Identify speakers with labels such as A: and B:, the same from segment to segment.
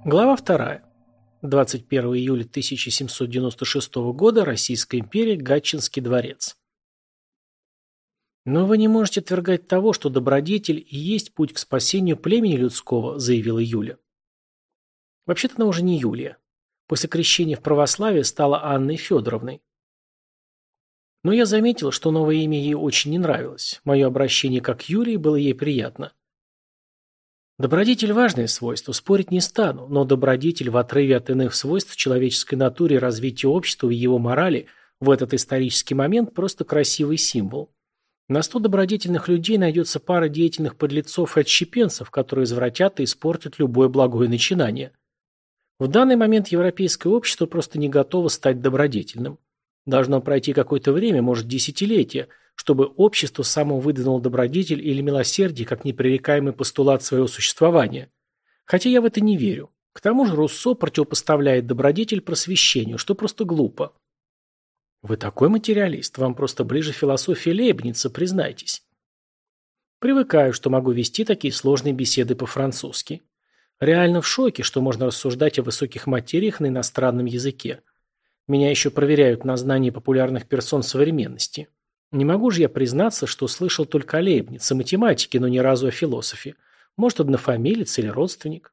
A: Глава 2. 21 июля 1796 года. Российская империя. Гатчинский дворец. «Но вы не можете отвергать того, что добродетель и есть путь к спасению племени людского», заявила Юля. Вообще-то она уже не Юлия. После крещения в православие стала Анной Федоровной. Но я заметил, что новое имя ей очень не нравилось. Мое обращение как Юлии было ей приятно. Добродетель – важное свойство, спорить не стану, но добродетель в отрыве от иных свойств в человеческой натуре и развитии общества и его морали в этот исторический момент просто красивый символ. На 100 добродетельных людей найдется пара деятельных подлецов и отщепенцев, которые извратят и испортят любое благое начинание. В данный момент европейское общество просто не готово стать добродетельным. Должно пройти какое-то время, может десятилетия, чтобы общество само выдвинуло добродетель или милосердие как непререкаемый постулат своего существования. Хотя я в это не верю. К тому же Руссо противопоставляет добродетель просвещению, что просто глупо. Вы такой материалист, вам просто ближе философия Лейбница, признайтесь. Привыкаю, что могу вести такие сложные беседы по-французски. Реально в шоке, что можно рассуждать о высоких материях на иностранном языке. Меня еще проверяют на знание популярных персон современности. Не могу же я признаться, что слышал только о Лейбнице, математике, но ни разу о философе. Может, однофамилец или родственник.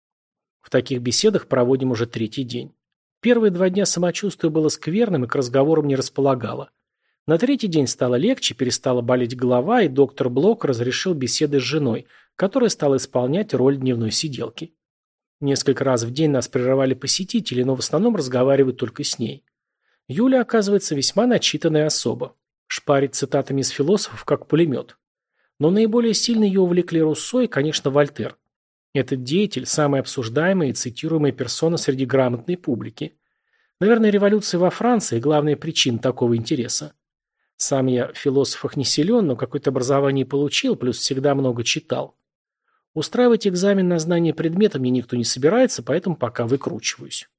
A: В таких беседах проводим уже 3-й день. Первые 2 дня самочувствие было скверным и к разговорам не располагало. На 3-й день стало легче, перестала болеть голова, и доктор Блок разрешил беседы с женой, которая стала исполнять роль дневной сиделки. Несколько раз в день нас прерывали посетители, но в основном разговаривают только с ней. Юля, оказывается, весьма начитанная особа. Шпарит цитатами из философов, как пулемет. Но наиболее сильно ее увлекли Руссо и, конечно, Вольтер. Этот деятель – самая обсуждаемая и цитируемая персона среди грамотной публики. Наверное, революция во Франции – главная причина такого интереса. Сам я в философах не силен, но какое-то образование получил, плюс всегда много читал. Устраивать экзамен на знание предмета мне никто не собирается, поэтому пока выкручиваюсь.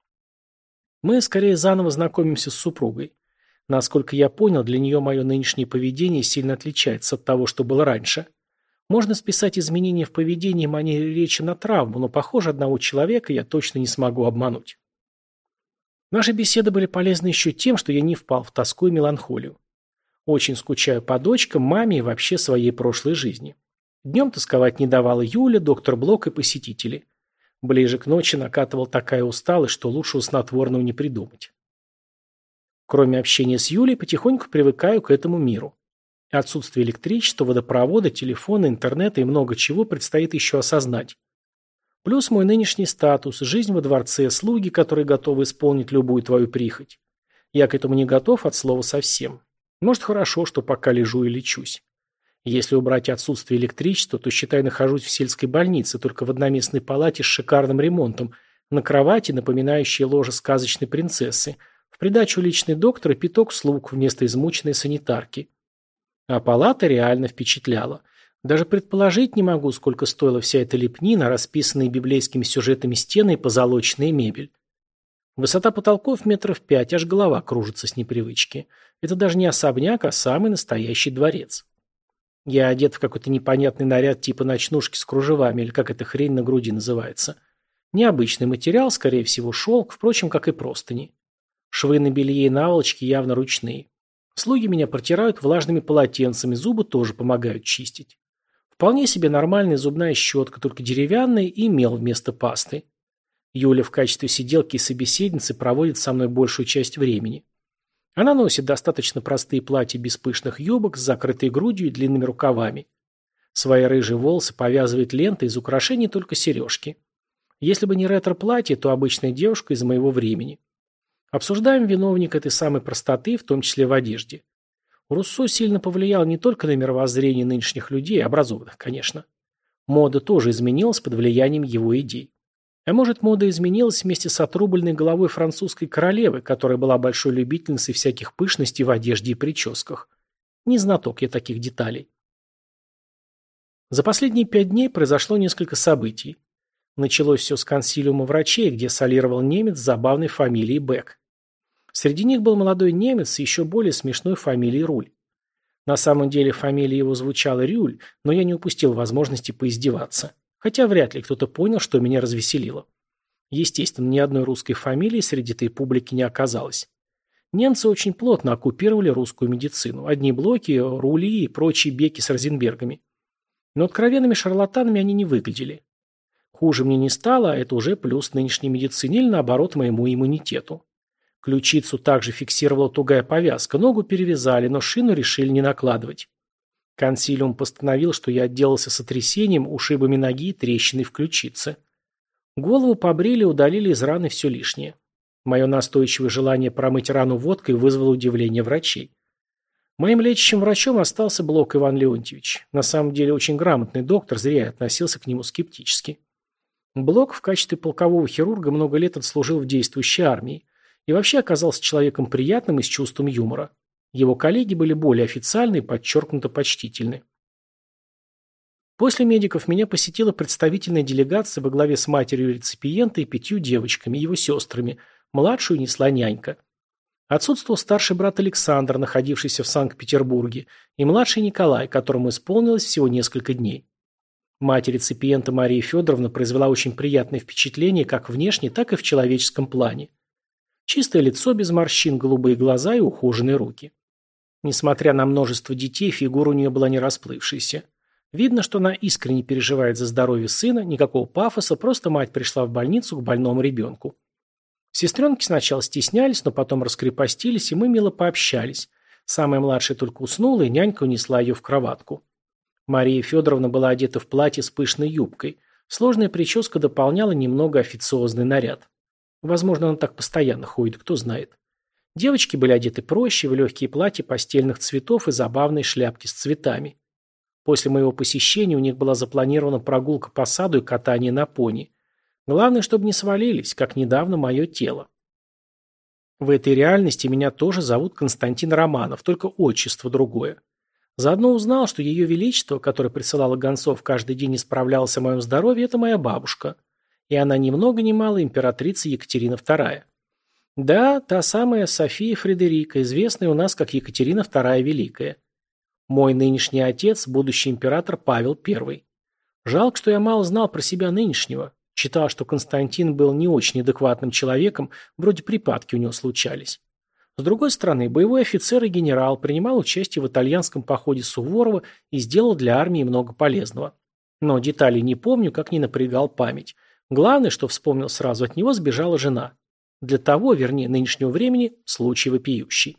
A: Мы скорее заново знакомимся с супругой. Насколько я понял, для нее мое нынешнее поведение сильно отличается от того, что было раньше. Можно списать изменения в поведении и манере речи на травму, но, похоже, одного человека я точно не смогу обмануть. Наши беседы были полезны еще тем, что я не впал в тоску и меланхолию. Очень скучаю по дочкам, маме и вообще своей прошлой жизни. Днем тосковать не давала Юля, доктор Блок и посетители. Ближе к ночи накатывала такая усталость, что лучшего снотворного не придумать. Кроме общения с Юлей, потихоньку привыкаю к этому миру. Отсутствие электричества, водопровода, телефона, интернета и много чего предстоит еще осознать. Плюс мой нынешний статус, жизнь во дворце, слуги, которые готовы исполнить любую твою прихоть. Я к этому не готов от слова совсем. Может, хорошо, что пока лежу и лечусь. Если убрать отсутствие электричества, то, считай, нахожусь в сельской больнице, только в одноместной палате с шикарным ремонтом, на кровати, напоминающей ложе сказочной принцессы, в придачу личный доктор и пяток слуг вместо измученной санитарки. А палата реально впечатляла. Даже предположить не могу, сколько стоила вся эта лепнина, расписанные библейскими сюжетами стены и позолоченная мебель. Высота потолков 5 метров, аж голова кружится с непривычки. Это даже не особняк, а самый настоящий дворец. Я одет в какой-то непонятный наряд типа ночнушки с кружевами, или как эта хрень на груди называется. Необычный материал, скорее всего шелк, впрочем, как и простыни. Швы на белье и наволочке явно ручные. Слуги меня протирают влажными полотенцами, зубы тоже помогают чистить. Вполне себе нормальная зубная щетка, только деревянная и мел вместо пасты. Юля в качестве сиделки и собеседницы проводит со мной большую часть времени. Она носит достаточно простые платья без пышных юбок, с закрытой грудью и длинными рукавами. Свои рыжие волосы повязывает лентой, из украшений только сережки. Если бы не ретро-платье, то обычная девушка из моего времени. Обсуждаем виновника этой самой простоты, в том числе в одежде. Руссо сильно повлиял не только на мировоззрение нынешних людей, образованных, конечно. Мода тоже изменилась под влиянием его идей. А может, мода изменилась вместе с отрубленной головой французской королевы, которая была большой любительницей всяких пышностей в одежде и прическах. Не знаток я таких деталей. За последние 5 дней произошло несколько событий. Началось все с консилиума врачей, где солировал немец с забавной фамилией Бек. Среди них был молодой немец с еще более смешной фамилией Руль. На самом деле фамилия его звучала Рюль, но я не упустил возможности поиздеваться. Хотя вряд ли кто-то понял, что меня развеселило. Естественно, ни одной русской фамилии среди этой публики не оказалось. Немцы очень плотно оккупировали русскую медицину. Одни блоки, рули и прочие беки с Розенбергами. Но откровенными шарлатанами они не выглядели. Хуже мне не стало, а это уже плюс нынешней медицине или наоборот моему иммунитету. Ключицу также фиксировала тугая повязка, ногу перевязали, но шину решили не накладывать. Консилиум постановил, что я отделался сотрясением, ушибами ноги и трещиной в ключице. Голову побрили и удалили из раны все лишнее. Мое настойчивое желание промыть рану водкой вызвало удивление врачей. Моим лечащим врачом остался Блок Иван Леонтьевич. На самом деле очень грамотный доктор, зря я относился к нему скептически. Блок в качестве полкового хирурга много лет отслужил в действующей армии и вообще оказался человеком приятным и с чувством юмора. Его коллеги были более официальны и подчеркнуто почтительны. После медиков меня посетила представительная делегация во главе с матерью реципиента и 5 девочками, его сестрами. Младшую несла нянька. Отсутствовал старший брат Александр, находившийся в Санкт-Петербурге, и младший Николай, которому исполнилось всего несколько дней. Мать реципиента Мария Федоровна произвела очень приятное впечатление как внешне, так и в человеческом плане. Чистое лицо без морщин, голубые глаза и ухоженные руки. Несмотря на множество детей, фигура у нее была не расплывшейся. Видно, что она искренне переживает за здоровье сына, никакого пафоса, просто мать пришла в больницу к больному ребенку. Сестренки сначала стеснялись, но потом раскрепостились, и мы мило пообщались. Самая младшая только уснула, и нянька унесла ее в кроватку. Мария Федоровна была одета в платье с пышной юбкой. Сложная прическа дополняла немного официозный наряд. Возможно, она так постоянно ходит, кто знает. Девочки были одеты проще, в легкие платья постельных цветов и забавные шляпки с цветами. После моего посещения у них была запланирована прогулка по саду и катание на пони. Главное, чтобы не свалились, как недавно мое тело. В этой реальности меня тоже зовут Константин Романов, только отчество другое. Заодно узнал, что Ее Величество, которое присылало гонцов каждый день и справлялось о моем здоровье, это моя бабушка. И она ни много ни мало императрица Екатерина II. Да, та самая София Фредерика, известная у нас как Екатерина II Великая. Мой нынешний отец – будущий император Павел I. Жалко, что я мало знал про себя нынешнего. Читал, что Константин был не очень адекватным человеком, вроде припадки у него случались. С другой стороны, боевой офицер и генерал принимал участие в итальянском походе Суворова и сделал для армии много полезного. Но деталей не помню, как не напрягал память. Главное, что вспомнил сразу, от него сбежала жена. Для того, вернее, нынешнего времени, случай вопиющий.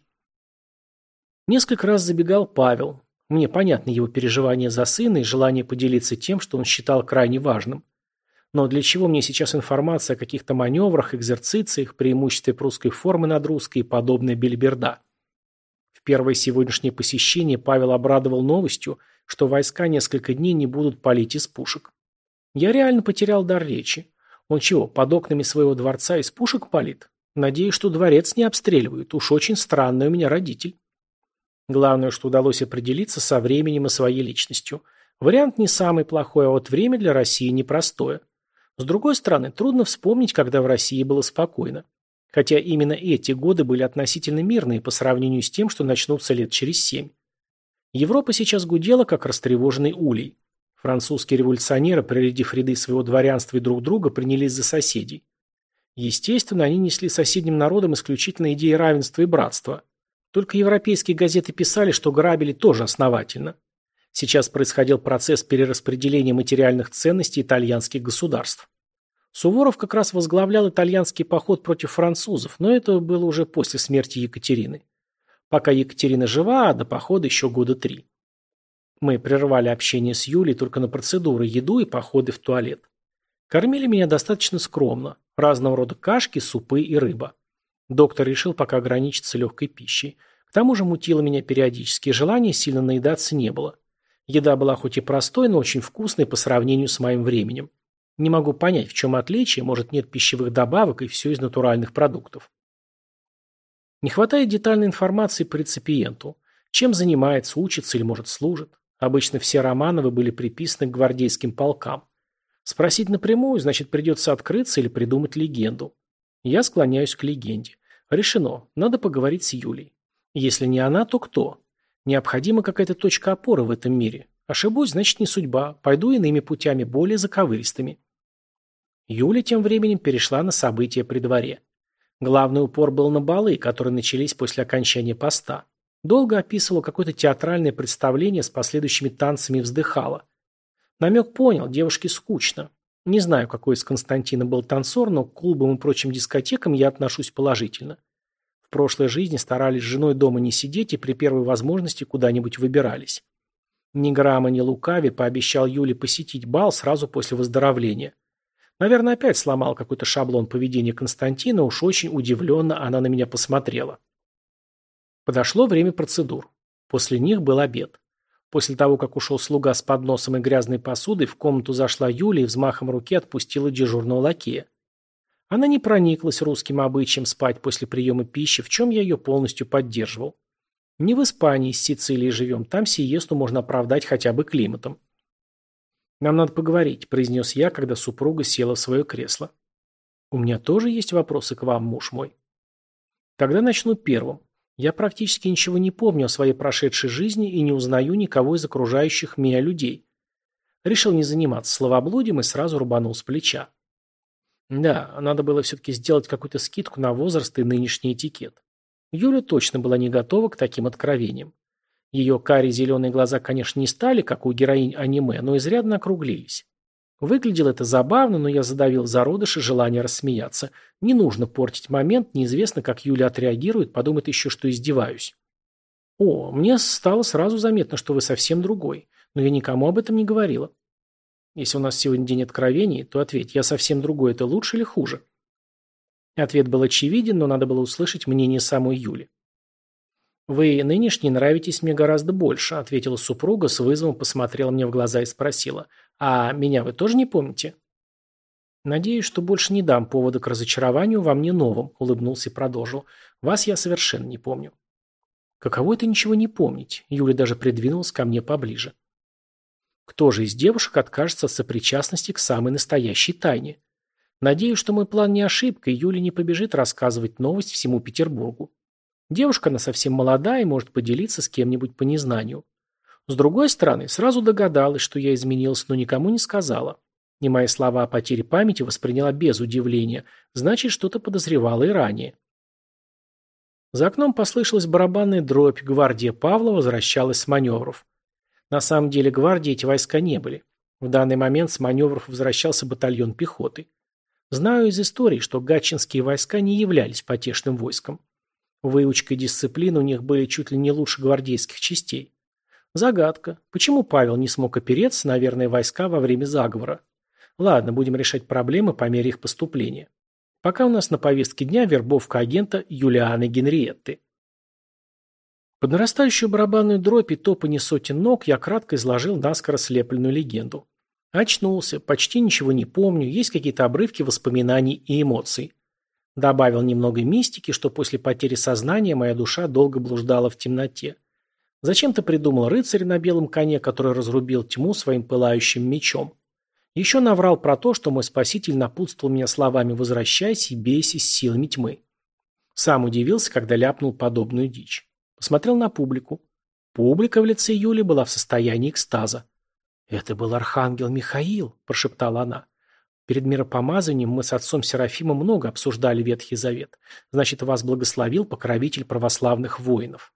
A: Несколько раз забегал Павел. Мне понятны его переживания за сына и желание поделиться тем, что он считал крайне важным. Но для чего мне сейчас информация о каких-то маневрах, экзерцициях, преимуществе прусской формы над русской и подобная бельберда? В первое сегодняшнее посещение Павел обрадовал новостью, что войска несколько дней не будут палить из пушек. Я реально потерял дар речи. Он чего, под окнами своего дворца из пушек палит? Надеюсь, что дворец не обстреливают. Уж очень странный у меня родитель. Главное, что удалось определиться со временем и своей личностью. Вариант не самый плохой, а вот время для России непростое. С другой стороны, трудно вспомнить, когда в России было спокойно. Хотя именно эти годы были относительно мирные по сравнению с тем, что начнутся лет через 7. Европа сейчас гудела, как растревоженный улей. Французские революционеры, прорядив ряды своего дворянства и друг друга, принялись за соседей. Естественно, они несли соседним народам исключительно идеи равенства и братства. Только европейские газеты писали, что грабили тоже основательно. Сейчас происходил процесс перераспределения материальных ценностей итальянских государств. Суворов как раз возглавлял итальянский поход против французов, но это было уже после смерти Екатерины. Пока Екатерина жива, а до похода еще года 3. Мы прервали общение с Юлей только на процедуры, еду и походы в туалет. Кормили меня достаточно скромно. Разного рода кашки, супы и рыба. Доктор решил пока ограничиться легкой пищей. К тому же мутило меня периодически, и желания сильно наедаться не было. Еда была хоть и простой, но очень вкусной по сравнению с моим временем. Не могу понять, в чем отличие, может, нет пищевых добавок и все из натуральных продуктов. Не хватает детальной информации по реципиенту. Чем занимается, учится или, может, служит. Обычно все Романовы были приписаны к гвардейским полкам. Спросить напрямую, значит, придется открыться или придумать легенду. Я склоняюсь к легенде. Решено, надо поговорить с Юлей. Если не она, то кто? Необходима какая-то точка опоры в этом мире. Ошибусь, значит, не судьба. Пойду иными путями, более заковыристыми. Юля тем временем перешла на события при дворе. Главный упор был на балы, которые начались после окончания поста. Долго описывала какое-то театральное представление с последующими танцами и вздыхала. Намек понял, девушке скучно. Не знаю, какой из Константина был танцор, но к клубам и прочим дискотекам я отношусь положительно. В прошлой жизни старались с женой дома не сидеть и при первой возможности куда-нибудь выбирались. Ни грамма не лукавя пообещал Юле посетить бал сразу после выздоровления. Наверное, опять сломал какой-то шаблон поведения Константина, уж очень удивленно она на меня посмотрела. Подошло время процедур. После них был обед. После того, как ушел слуга с подносом и грязной посудой, в комнату зашла Юля и взмахом руки отпустила дежурного лакея. Она не прониклась русским обычаем спать после приема пищи, в чем я ее полностью поддерживал. Не в Испании, с Сицилией живем, там сиесту можно оправдать хотя бы климатом. «Нам надо поговорить», – произнес я, когда супруга села в свое кресло. «У меня тоже есть вопросы к вам, муж мой». Тогда начну первым. Я практически ничего не помню о своей прошедшей жизни и не узнаю никого из окружающих меня людей. Решил не заниматься словоблудием и сразу рубанул с плеча. Да, надо было все-таки сделать какую-то скидку на возраст и нынешний этикет. Юля точно была не готова к таким откровениям. Ее карие зеленые глаза, конечно, не стали, как у героинь аниме, но изрядно округлились. Выглядело это забавно, но я задавил зародыш и желание рассмеяться. Не нужно портить момент, неизвестно, как Юля отреагирует, подумает еще, что издеваюсь. О, мне стало сразу заметно, что вы совсем другой, но я никому об этом не говорила. Если у нас сегодня день откровений, то ответь, я совсем другой, это лучше или хуже? Ответ был очевиден, но надо было услышать мнение самой Юли. «Вы нынешний нравитесь мне гораздо больше», — ответила супруга, с вызовом посмотрела мне в глаза и спросила. «А меня вы тоже не помните?» «Надеюсь, что больше не дам повода к разочарованию во мне новом», — улыбнулся и продолжил. «Вас я совершенно не помню». «Каково это ничего не помнить?» Юля даже придвинулась ко мне поближе. «Кто же из девушек откажется от сопричастности к самой настоящей тайне? Надеюсь, что мой план не ошибка, и Юля не побежит рассказывать новость всему Петербургу. Девушка, она совсем молодая и может поделиться с кем-нибудь по незнанию. С другой стороны, сразу догадалась, что я изменилась, но никому не сказала. И мои слова о потере памяти восприняла без удивления, значит, что-то подозревала и ранее». За окном послышалась барабанная дробь, гвардия Павла возвращалась с маневров. На самом деле гвардии эти войска не были. В данный момент с маневров возвращался батальон пехоты. Знаю из истории, что гатчинские войска не являлись потешным войском. Выучка и дисциплина у них были чуть ли не лучше гвардейских частей. Загадка. Почему Павел не смог опереться на верные войска во время заговора? Ладно, будем решать проблемы по мере их поступления. Пока у нас на повестке дня вербовка агента Юлианы Генриетты. Под нарастающую барабанную дробь и топанье сотен ног я кратко изложил наскоро слепленную легенду. Очнулся, почти ничего не помню, есть какие-то обрывки воспоминаний и эмоций. Добавил немного мистики, что после потери сознания моя душа долго блуждала в темноте. Зачем-то придумал рыцаря на белом коне, который разрубил тьму своим пылающим мечом. Еще наврал про то, что мой спаситель напутствовал меня словами «возвращайся и бейся с силами тьмы». Сам удивился, когда ляпнул подобную дичь. Посмотрел на публику. Публика в лице Юли была в состоянии экстаза. «Это был архангел Михаил», – прошептала она. «Перед миропомазанием мы с отцом Серафимом много обсуждали Ветхий Завет. Значит, вас благословил покровитель православных воинов».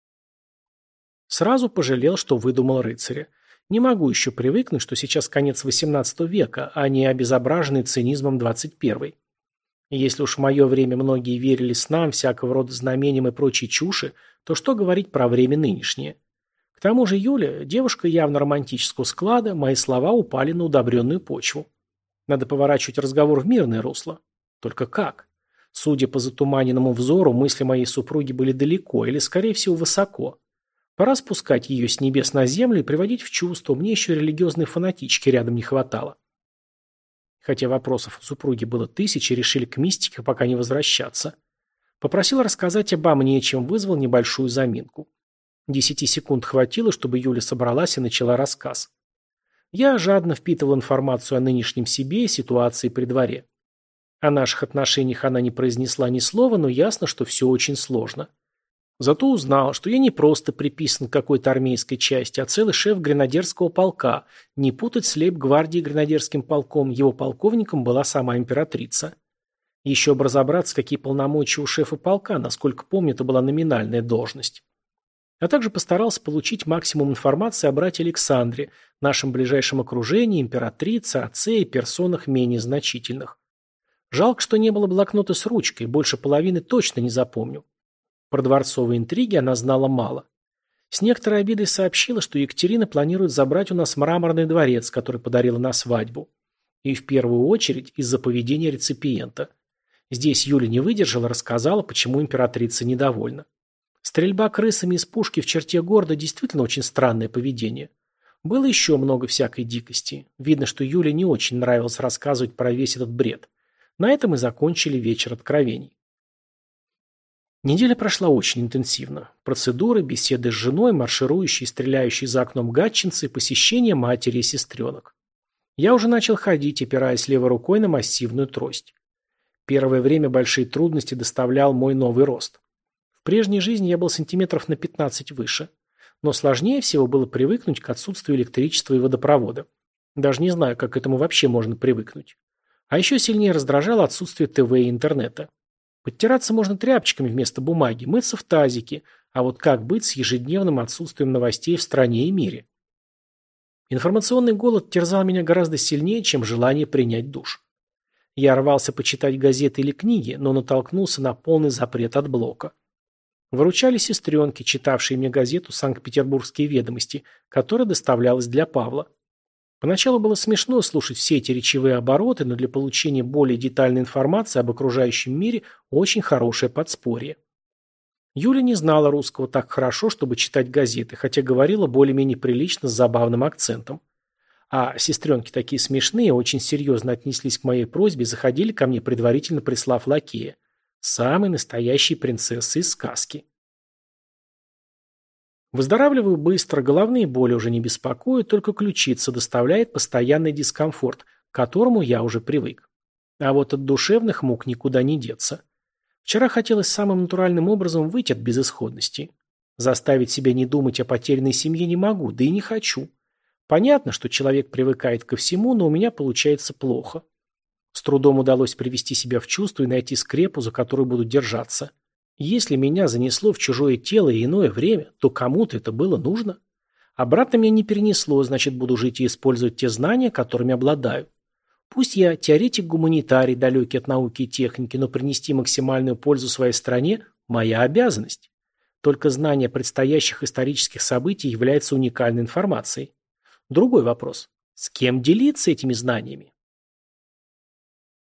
A: Сразу пожалел, что выдумал рыцаря. Не могу еще привыкнуть, что сейчас конец XVIII века, а не обезображенный цинизмом XXI. И если уж в мое время многие верили снам, всякого рода знамениям и прочей чуши, то что говорить про время нынешнее? К тому же Юля, девушка явно романтического склада, мои слова упали на удобренную почву. Надо поворачивать разговор в мирное русло. Только как? Судя по затуманенному взору, мысли моей супруги были далеко или, скорее всего, высоко. Пора спускать ее с небес на землю и приводить в чувство, мне еще религиозной фанатички рядом не хватало. Хотя вопросов у супруги было тысячи, решили к мистике пока не возвращаться. Попросил рассказать обо мне, чем вызвал небольшую заминку. 10 секунд хватило, чтобы Юля собралась и начала рассказ. Я жадно впитывал информацию о нынешнем себе и ситуации при дворе. О наших отношениях она не произнесла ни слова, но ясно, что все очень сложно. Зато узнал, что я не просто приписан к какой-то армейской части, а целый шеф гренадерского полка, не путать с лейб-гвардией гренадерским полком, его полковником была сама императрица. Еще бы разобраться, какие полномочия у шефа полка, насколько помню, это была номинальная должность. А также постарался получить максимум информации о брате Александре, нашем ближайшем окружении, императрице, отце и персонах менее значительных. Жалко, что не было блокнота с ручкой, больше половины точно не запомню. Про дворцовые интриги она знала мало. С некоторой обидой сообщила, что Екатерина планирует забрать у нас мраморный дворец, который подарила на свадьбу. И в первую очередь из-за поведения реципиента. Здесь Юля не выдержала, рассказала, почему императрица недовольна. Стрельба крысами из пушки в черте города действительно очень странное поведение. Было еще много всякой дикости. Видно, что Юле не очень нравилось рассказывать про весь этот бред. На этом и закончили вечер откровений. Неделя прошла очень интенсивно. Процедуры, беседы с женой, марширующие и стреляющие за окном гатчинцы, посещение матери и сестренок. Я уже начал ходить, опираясь левой рукой на массивную трость. Первое время большие трудности доставлял мой новый рост. В прежней жизни я был сантиметров на 15 выше. Но сложнее всего было привыкнуть к отсутствию электричества и водопровода. Даже не знаю, как к этому вообще можно привыкнуть. А еще сильнее раздражало отсутствие ТВ и интернета. Подтираться можно тряпочками вместо бумаги, мыться в тазике, а вот как быть с ежедневным отсутствием новостей в стране и мире? Информационный голод терзал меня гораздо сильнее, чем желание принять душ. Я рвался почитать газеты или книги, но натолкнулся на полный запрет от блока. Выручали сестренки, читавшие мне газету «Санкт-Петербургские ведомости», которая доставлялась для Павла. Поначалу было смешно слушать все эти речевые обороты, но для получения более детальной информации об окружающем мире очень хорошее подспорье. Юля не знала русского так хорошо, чтобы читать газеты, хотя говорила более-менее прилично с забавным акцентом. А сестренки такие смешные, очень серьезно отнеслись к моей просьбе и заходили ко мне, предварительно прислав лакея. Самой настоящей принцессы из сказки. Выздоравливаю быстро, головные боли уже не беспокоят, только ключица доставляет постоянный дискомфорт, к которому я уже привык. А вот от душевных мук никуда не деться. Вчера хотелось самым натуральным образом выйти от безысходности. Заставить себя не думать о потерянной семье не могу, да и не хочу. Понятно, что человек привыкает ко всему, но у меня получается плохо. С трудом удалось привести себя в чувство и найти скрепу, за которую буду держаться. Если меня занесло в чужое тело и иное время, то кому-то это было нужно. Обратно меня не перенесло, значит, буду жить и использовать те знания, которыми обладаю. Пусть я теоретик-гуманитарий, далекий от науки и техники, но принести максимальную пользу своей стране – моя обязанность. Только знание предстоящих исторических событий является уникальной информацией. Другой вопрос – с кем делиться этими знаниями?